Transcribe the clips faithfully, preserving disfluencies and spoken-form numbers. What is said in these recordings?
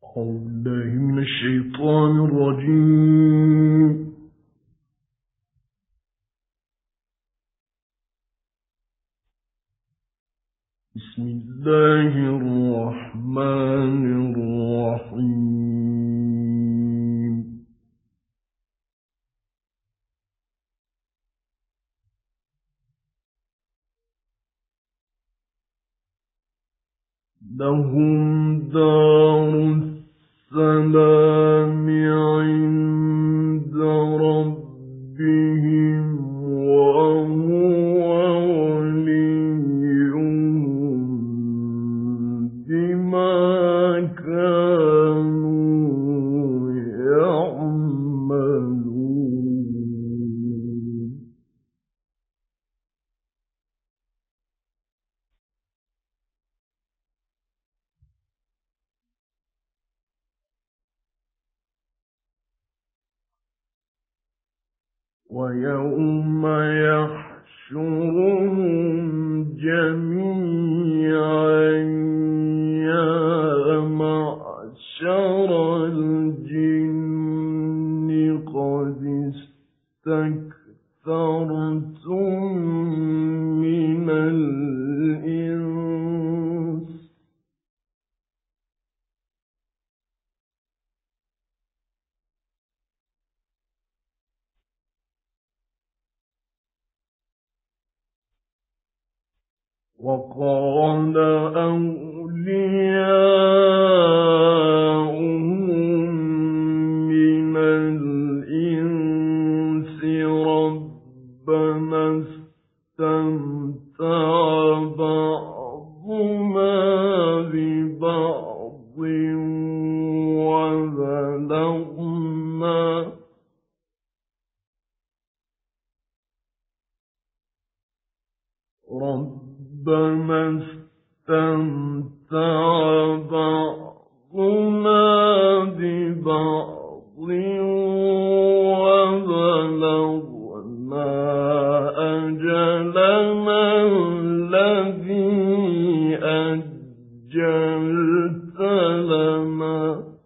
أعوذ بالله من الشيطان الرجيم. بسم الله الرحمن الرحيم. لهم دار السلام عند ربهم وهو وليهم بما كانوا يعملون. ويوم يحشرهم جميعا يا معشر الجن قد استكثرتم من الإنس وقال أولياؤهم من الإنس ربنا استمتع بعضنا ببعض وبلغنا ربنا استمتع بعضنا ببعض وبلغنا أجلنا الذي أجلت لنا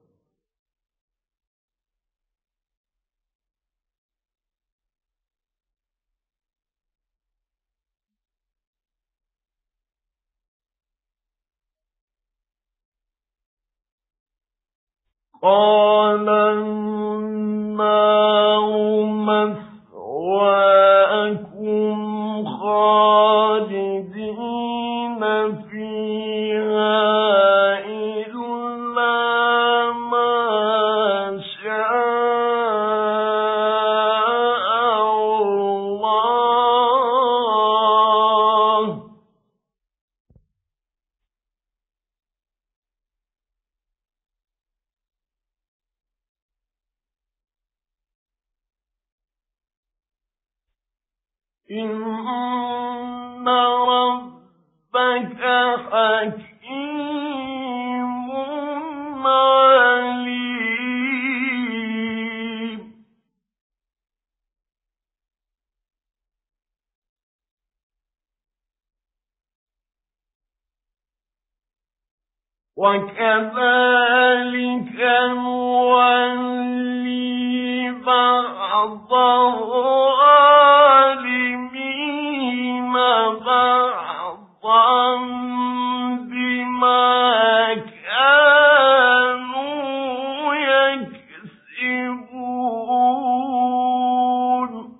قال النار مثواكم خالدين فيها إلا ما شاء الله إن ربك حكيم عليم. وكذلك نولي بعض الظالمين بعضا بما كانوا يكسبون.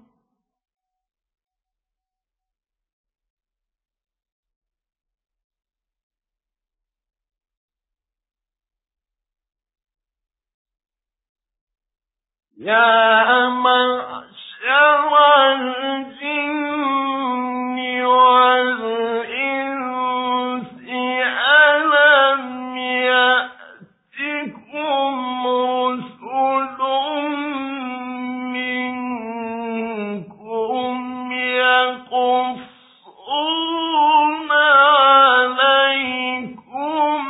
يا معشر الجن والإنس ألم يأتكم رسل منكم يقصون عليكم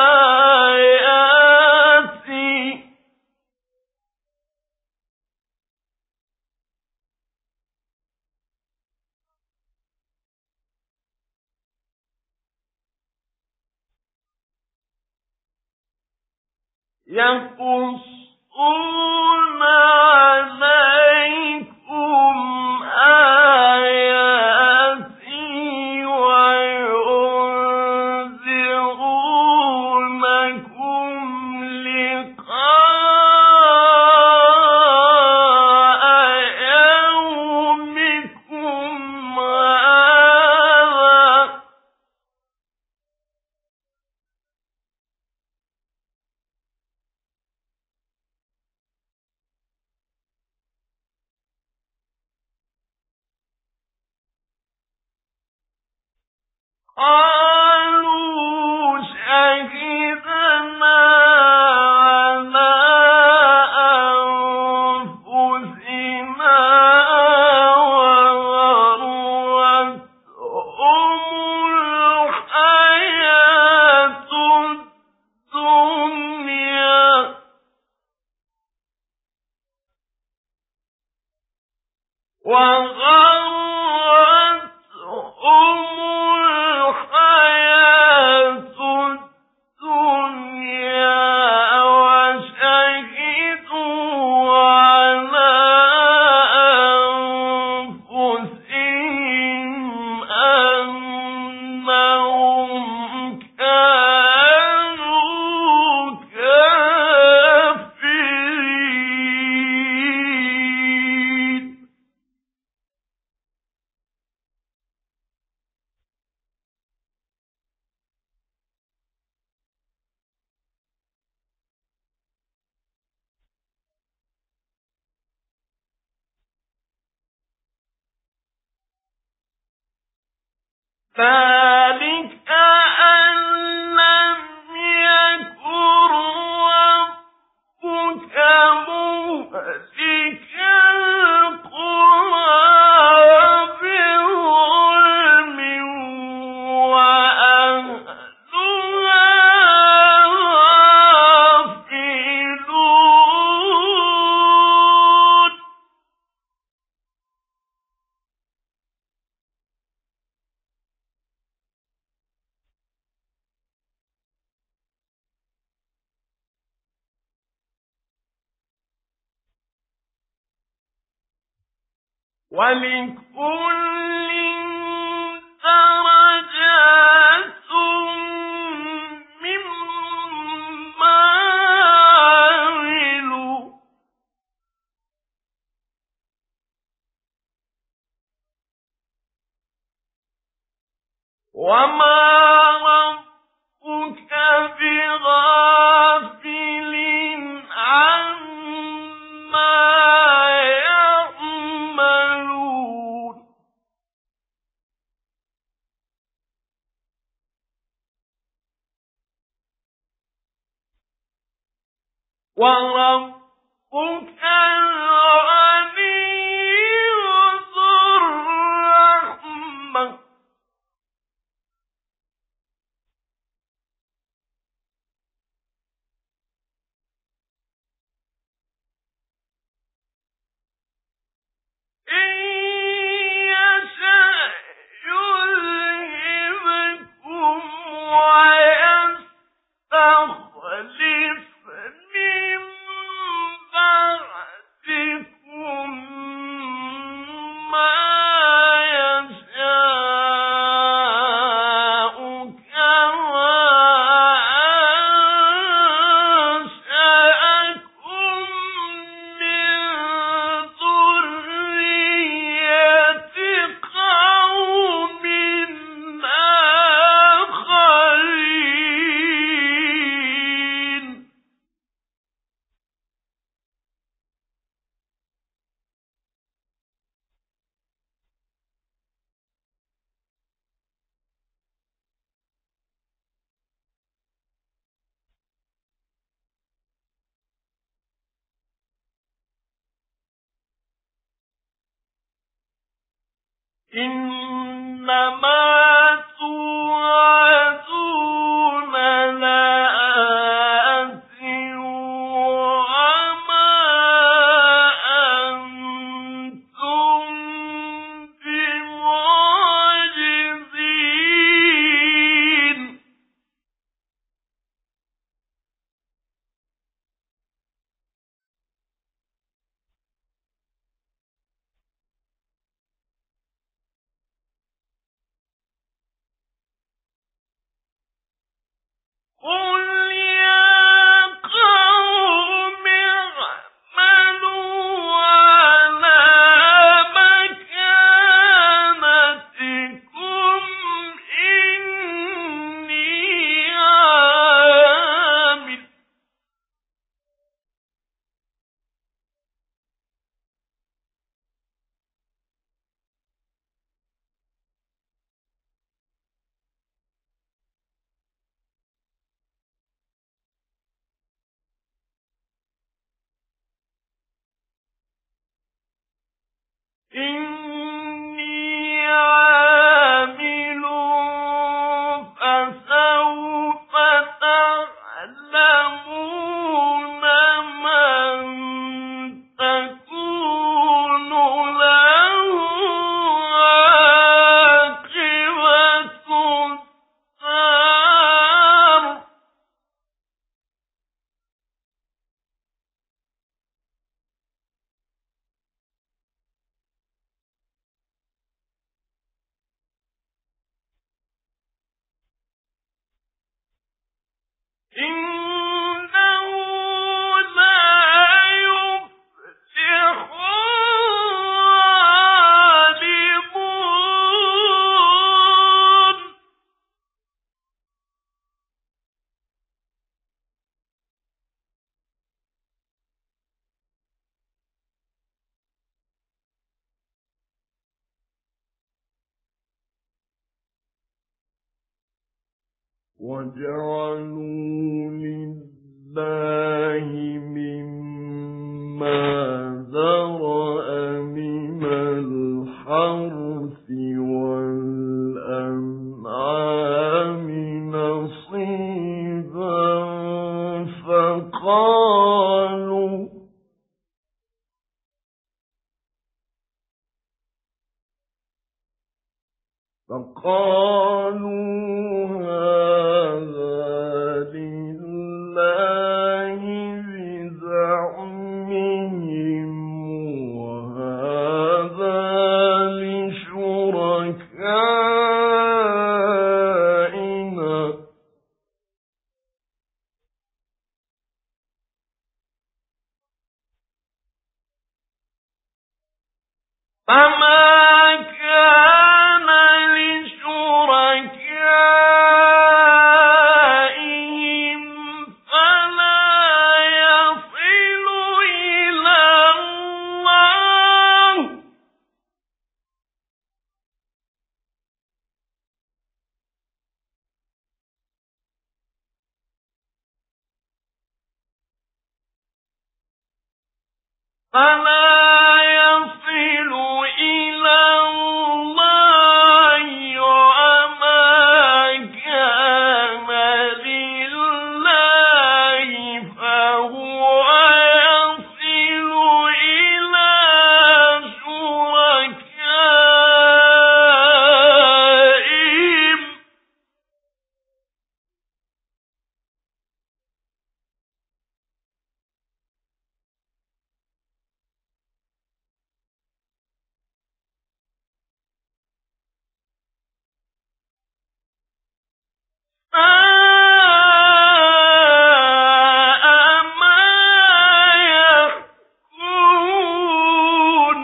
آياتي يقصون عليكم آياتي وينذرونكم لقاء يومكم هذا قالوا شهدنا على أنفسنا وغرتهم الحياة الدنيا وغرتهم الحياة الدنيا وشهدوا على أنفسهم أنهم كانوا كافرين. ذلك أن لم يكن ربك مهلك القرى بظلم وأهلها غافلون. ولكل درجات مما عملوا وما ربك بغافل عما يعملون. وربك الغني ذو الرحمة إن يشأ يذهبكم ويستخلف من بعدكم ما يشاء كما أنشأكم من ذرية قوم آخرين. إنما توعدون لآت وما أنتم بمعجزين. إِنِّي عَامِلٌ فَسَوْفَ تَعْلَمُونَ مَن تَكُونُ لَهُ عَاقِبَةُ الدَّارِ ۗ إِنَّهُ لَا يُفْلِحُ الظَّالِمُونَ. وَجَعَلُوا لِلَّهِ مِمَّا ذَرَأَ مِنَ الْحَرْثِ وَالْأَنْعَامِ نَصِيبًا فَقَالُوا فَقَالُوا هَٰذَا لِلَّهِ بِزَعْمِهِمْ وَهَٰذَا لِشُرَكَائِنَا ۖ فَمَا كَانَ لِشُرَكَائِهِمْ فَلَا يَصِلُ إِلَى اللَّهِ ۖ فَلَا يَصِلُ إِلَى اللَّهِ وَمَا كَانَ لِلَّهِ فَهُوَ يَصِلُ إِلَى شُرَكَائِهِمْ ۗ سَاءَ مَا يَحْكُمُونَ.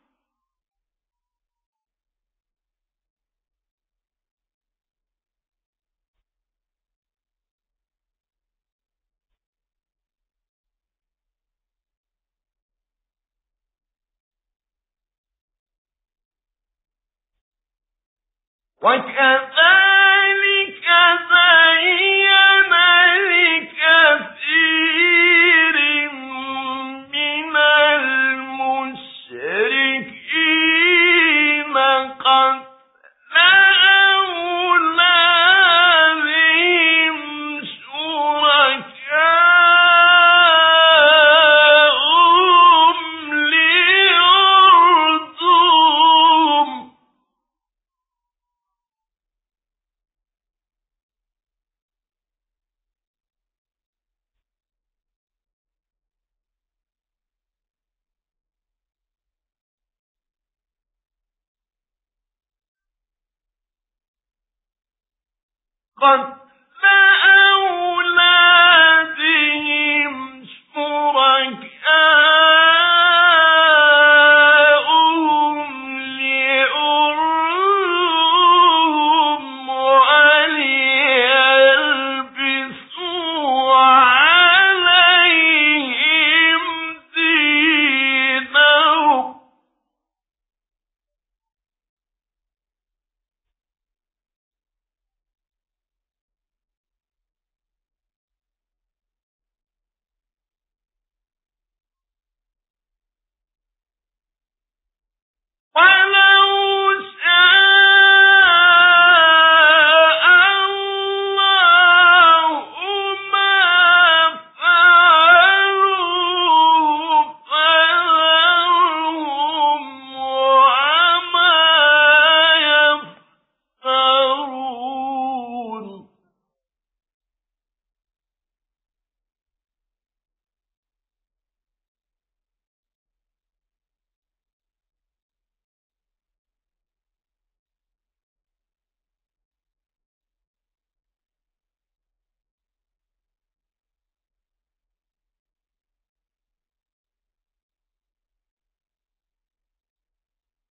وَكَذَٰلِكَ زَيَّنَ لِكَثِيرٍ مِّنَ الْمُشْرِكِينَ قَتْلَ أَوْلَادِهِمْ شُرَكَاؤُهُمْ لِيُرْدُوهُمْ ۗ قَتْلَ أَوْلَادِهِمْ شُرَكَاؤُهُمْ لِيُرْدُوهُمْ وَلِيَلْبِسُوا عَلَيْهِمْ دِينَهُمْ ۖ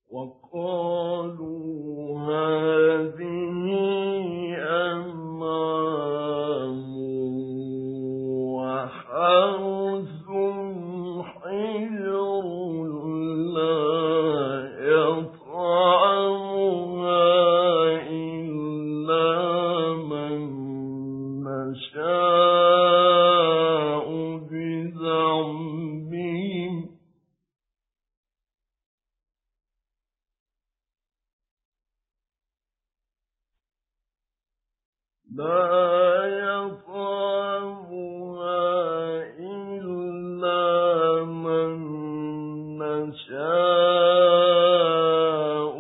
وقالوا هذه أنعام وحرث حجر لا يطعمها إلا من نشاء بزعمهم لا يطعمها إلا من نشاء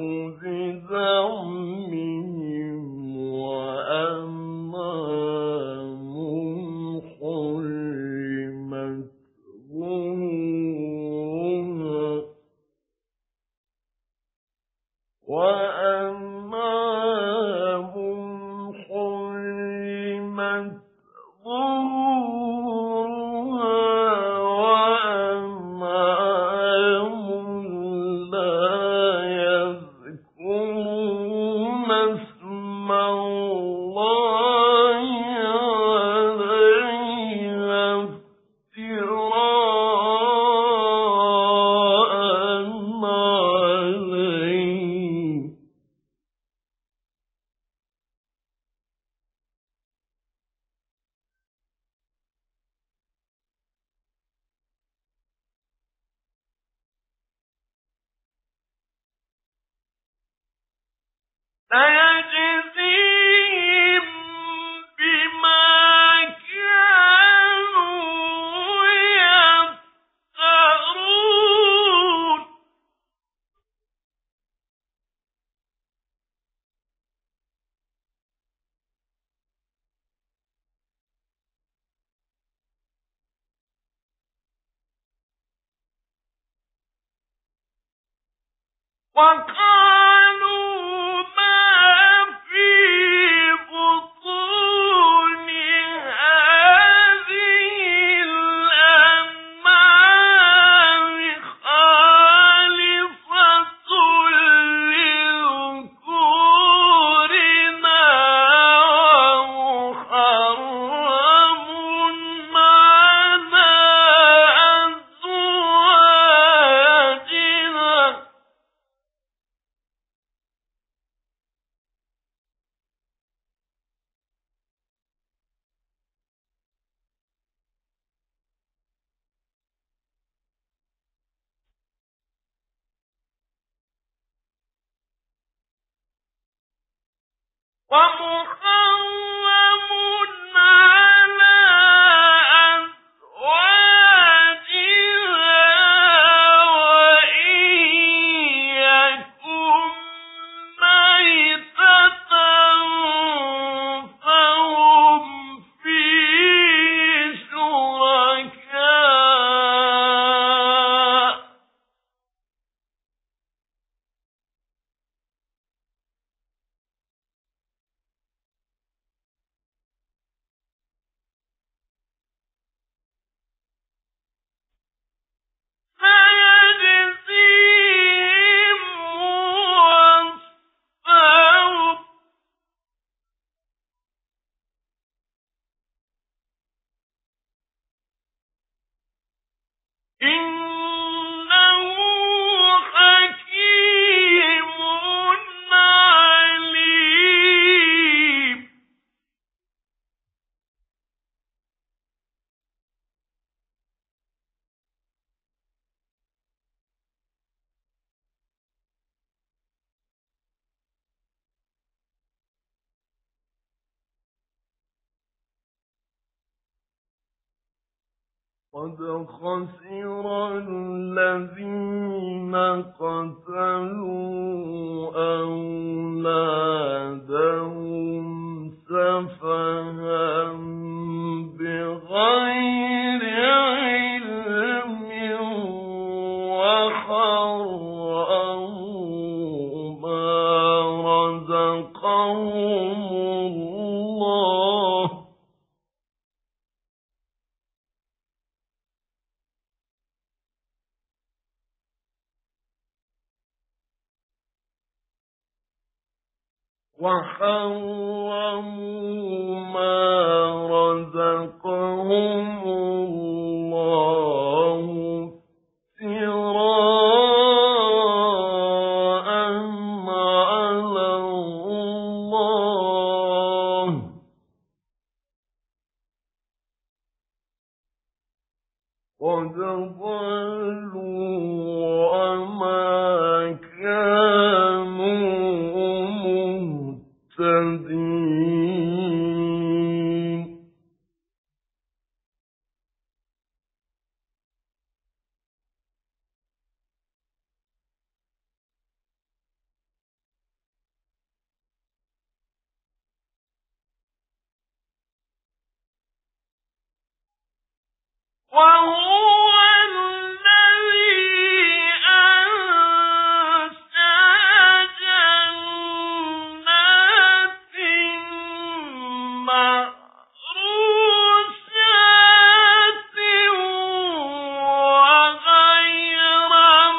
بزعمهم وأنعام حرمت ظهورها وأنعام حرمت ظهورها وأنعام لا يذكرون اسم الله عليها افتراء عليه سيجزيهم بما كانوا يفترون وقالوا ما في بطون هذه الأنعام خالصة لذكورنا ومحرم على أزواجنا ومحرم على أزواجها وإن يكن ميتة فهم فيه شركاء سيجزيهم وصفهم إنه حكيم عليم قد خسر الذين قتلوا أولادهم سفها بغير علم وحرموا ما رزقهم الله وحرموا ما رزقهم الله افتراء على الله قد ضلوا وما كانوا مهتدين وهو الذي أنشأ جنات معروشات وغير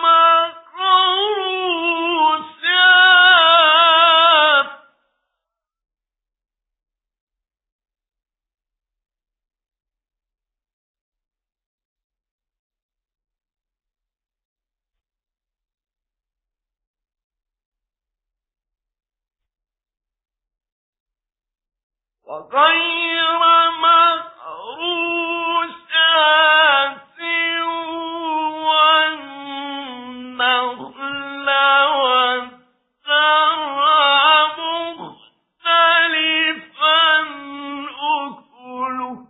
معروشات وغير مغروشات والنخل والزرع مختلفا أكله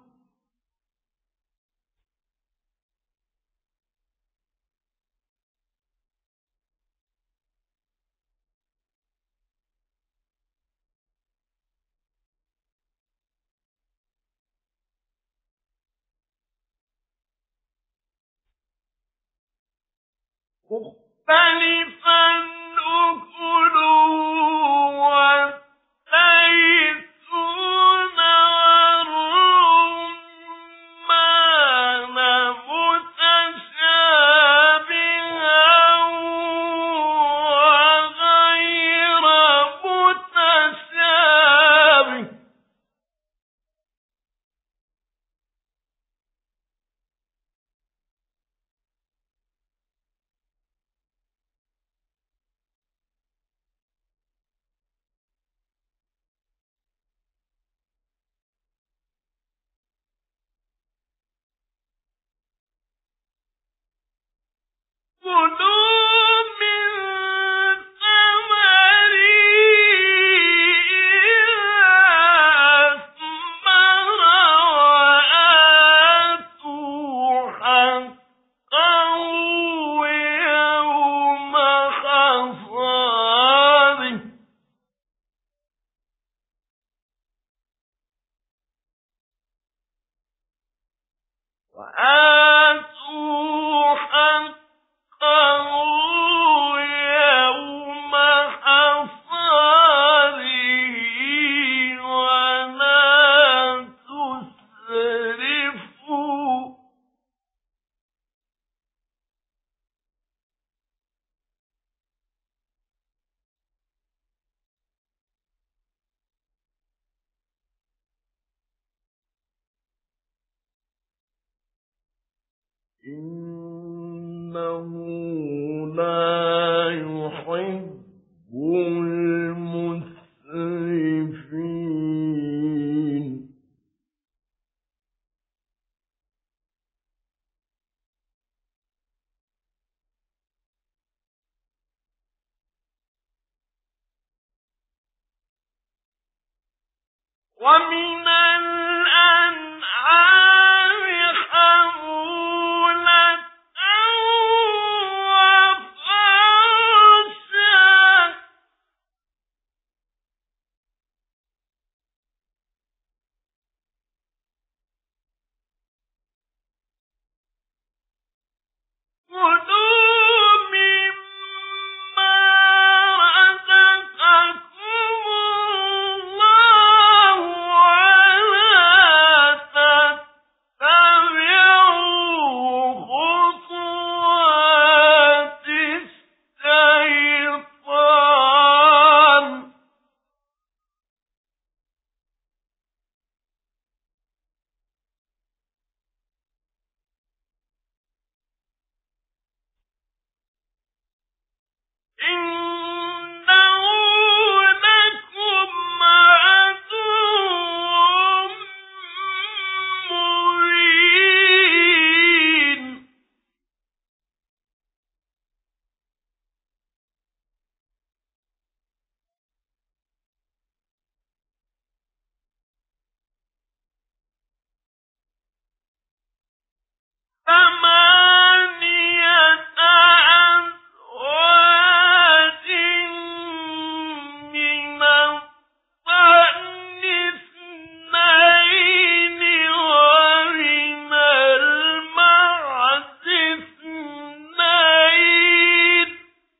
مختلفا أكله والزيتون والرمان متشابها وغير متشابه كلوا من ثمره إذا أثمر وآتوا حقه يوم حصاده وآتوا حقه يوم حصاده ولا تسرفوا إنه لا يحب المسرفين ومن الأنعام حمولة وفرشا كلوا مما رزقكم الله ولا إنه لكم عدو مبين ثمانية أزواج من الضأن اثنين ومن المعز اثنين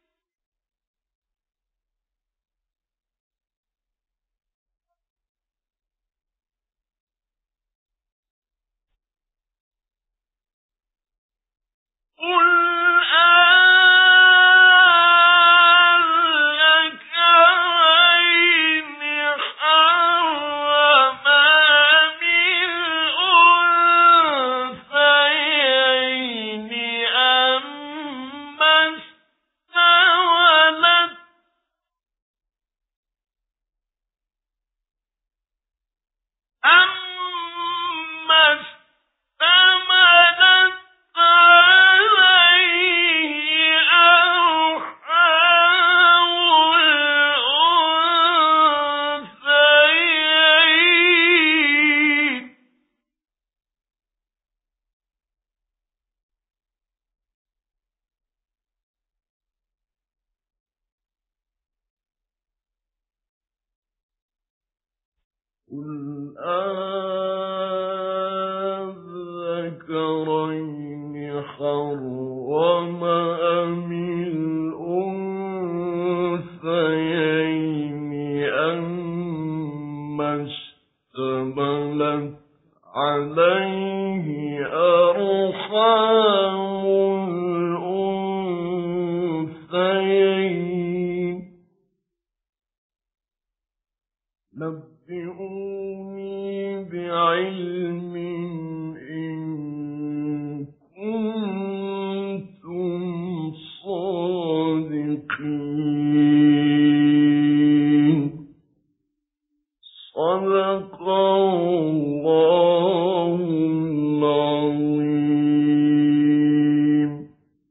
قل أذكرين حرم أم الأنثيين أما استولت أما اشتملت عليه أرحام الأنثيين قل أذكرين حرم أم الأنثيين أما اشتملت عليه أرحام الأنثيين نبئوني بعلم إن كنتم صادقين صدق الله العظيم